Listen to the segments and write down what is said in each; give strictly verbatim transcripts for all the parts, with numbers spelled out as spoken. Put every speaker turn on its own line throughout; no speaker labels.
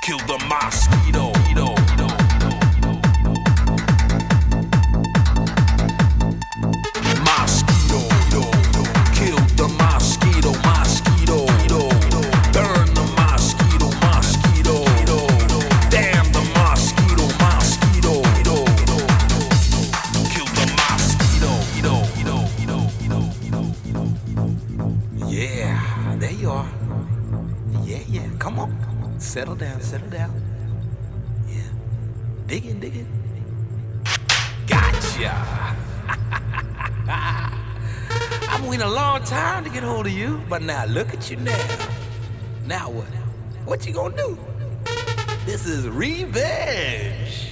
Kill the mosquito. Mosquito. Kill the mosquito. Mosquito. Burn the mosquito. Mosquito. Damn the mosquito. Mosquito. Kill the mosquito. Yeah, there you are. Yeah, yeah, come on. Settle down, settle down. Yeah. Dig in, dig in. Gotcha. I've been waiting a long time to get hold of you, but now look at you now. Now what? What you gonna do? This is revenge.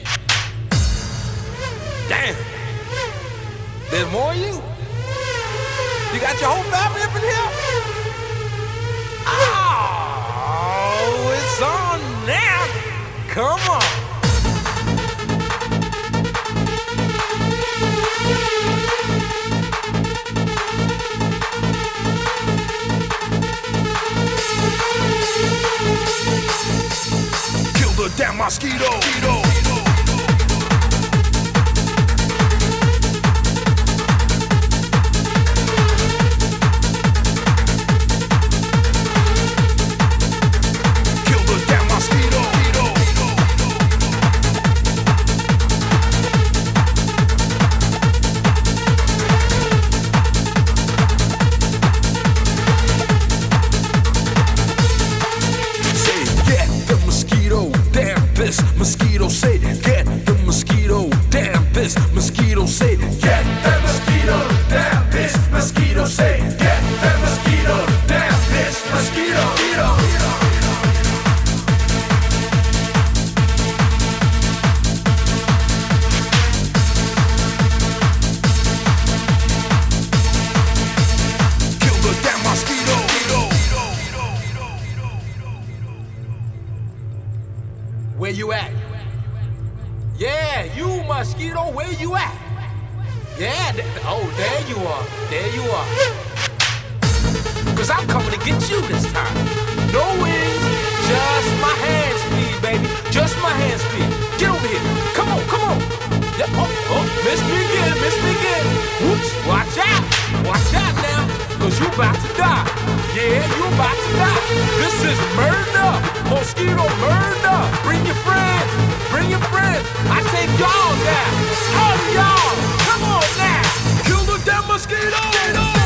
Damn. There's more of you. You got your whole family up in here? Oh, it's on now. Come on. Kill the damn mosquito. This mosquito say, get the mosquito, damn this mosquito say, get the mosquito, damn this mosquito say, get the mosquito, damn this mosquito. Kill the damn mosquito. Where you at? Yeah, you mosquito, where you at? Yeah, th- oh, there you are, there you are. Cause I'm coming to get you this time. No wings, just my hand speed, baby. Just my hand speed. Get over here. Come on, come on. Yep. Oh, oh, miss me again, miss me again. Whoops, watch out. Watch out now, cause you about to die. Yeah, you about to die. This is murder. Mosquito murder. Bring your friends. Bring your friends. I take y'all down. All of y'all. Come on now. Kill the damn mosquito.